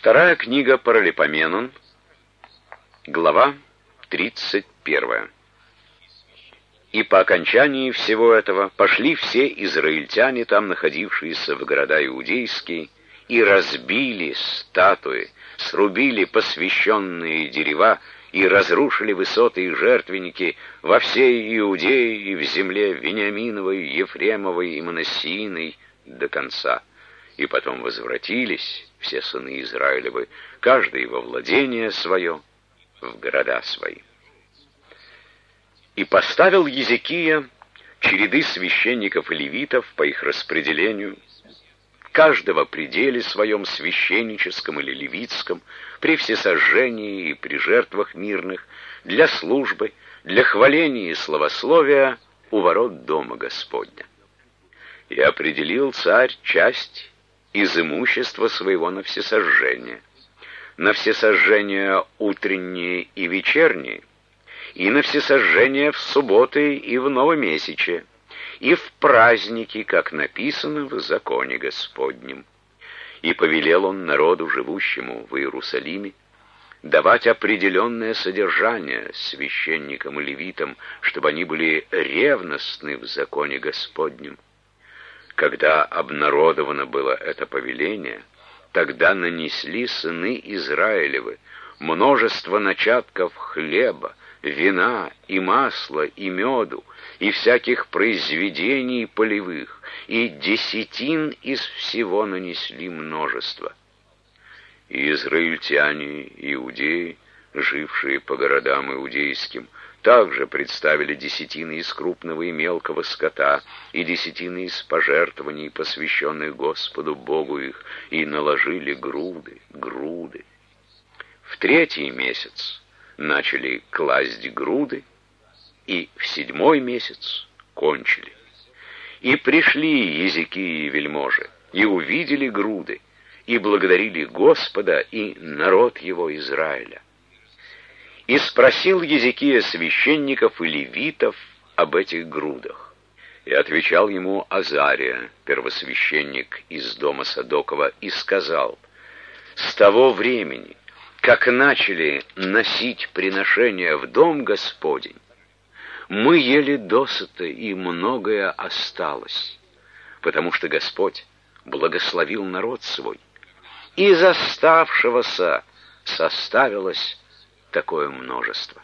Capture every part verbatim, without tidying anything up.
Вторая книга Паралипоменон, глава тридцать первая. И по окончании всего этого пошли все израильтяне, там находившиеся в города иудейские, и разбили статуи, срубили посвященные дерева и разрушили высоты и жертвенники во всей Иудее и в земле Вениаминовой, Ефремовой и Манассииной до конца. И потом возвратились все сыны Израилевы, каждый во владение свое, в города свои. И поставил Езекия череды священников и левитов по их распределению, каждого при деле своем священническом или левитском, при всесожжении и при жертвах мирных, для службы, для хваления и славословия у ворот дома Господня. И определил царь часть из имущества своего на всесожжение, на всесожжения утренние и вечерние, и на всесожжения в субботы и в новомесяче, и в праздники, как написано в законе Господнем. И повелел он народу, живущему в Иерусалиме, давать определенное содержание священникам и левитам, чтобы они были ревностны в законе Господнем. Когда обнародовано было это повеление, тогда нанесли сыны Израилевы множество начатков хлеба, вина и масла и меду, и всяких произведений полевых, и десятин из всего нанесли множество. И израильтяне, иудеи, жившие по городам иудейским, также представили десятины из крупного и мелкого скота, и десятины из пожертвований, посвященных Господу Богу их, и наложили груды, груды. В третий месяц начали класть груды, и в седьмой месяц кончили. И пришли языки и вельможи, и увидели груды, и благодарили Господа и народ его Израиля. И спросил Езекия священников и левитов об этих грудах. И отвечал ему Азария, первосвященник из дома Садокова, и сказал: «С того времени, как начали носить приношения в дом Господень, мы ели досыта, и многое осталось, потому что Господь благословил народ свой, и из оставшегося составилось такое множество».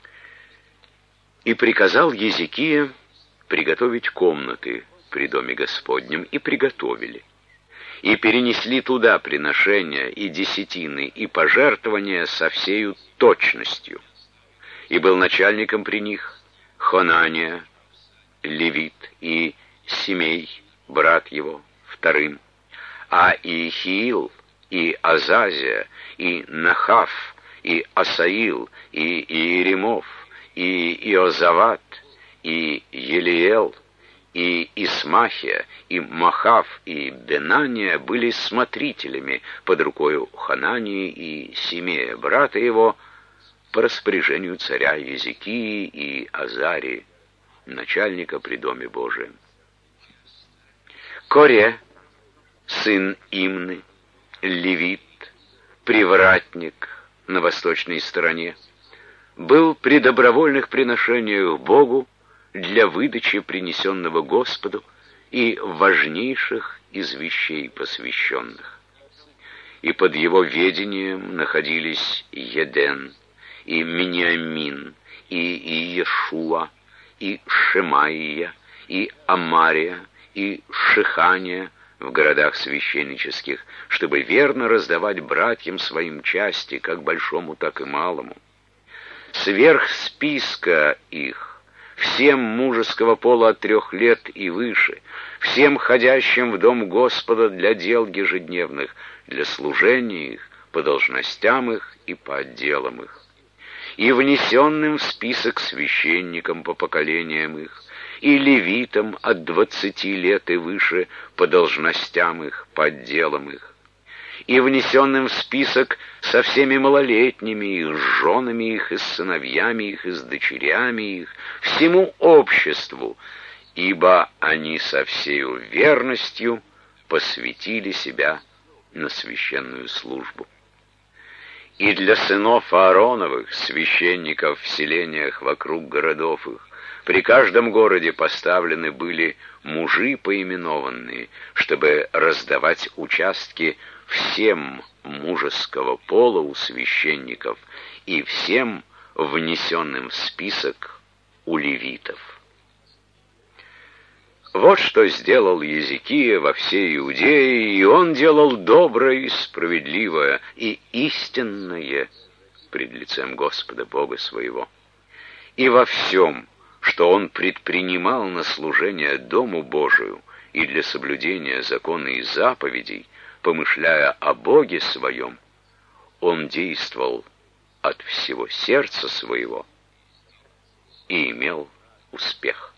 И приказал Езекия приготовить комнаты при доме Господнем, и приготовили. И перенесли туда приношения и десятины, и пожертвования со всею точностью. И был начальником при них Хонания, левит, и Симей, брат его, вторым, а Иехиил, и Азазия, и Нахаф, и Асаил, и Иеремов, и Иозават, и Елиэл, и Исмахия, и Махав, и Бенания были смотрителями под рукою Ханании и Симея, брата его, по распоряжению царя Езекии и Азарии, начальника при доме Божием. Коре, сын Имны, левит, привратник на восточной стороне, был при добровольных приношениях Богу для выдачи принесенного Господу и важнейших из вещей посвященных. И под его ведением находились Еден, и Миниамин, и Иешуа, и Шемаия, и Амария, и Шихания в городах священнических, чтобы верно раздавать братьям своим части, как большому, так и малому. Сверх списка их, всем мужеского пола от трех лет и выше, всем ходящим в дом Господа для дел ежедневных, для служения их, по должностям их и по отделам их, и внесенным в список священникам по поколениям их, и левитам от двадцати лет и выше по должностям их, по отделам их, и внесенным в список со всеми малолетними, и с женами их, и с сыновьями их, и с дочерями их, всему обществу, ибо они со всею верностью посвятили себя на священную службу. И для сынов Аароновых, священников в селениях вокруг городов их, при каждом городе поставлены были мужи поименованные, чтобы раздавать участки всем мужеского пола у священников и всем внесенным в список у левитов. Вот что сделал Езекия во всей Иудее, и он делал доброе и справедливое и истинное пред лицем Господа Бога своего. И во всем, что он предпринимал на служение Дому Божию и для соблюдения закона и заповедей, помышляя о Боге своем, он действовал от всего сердца своего и имел успех.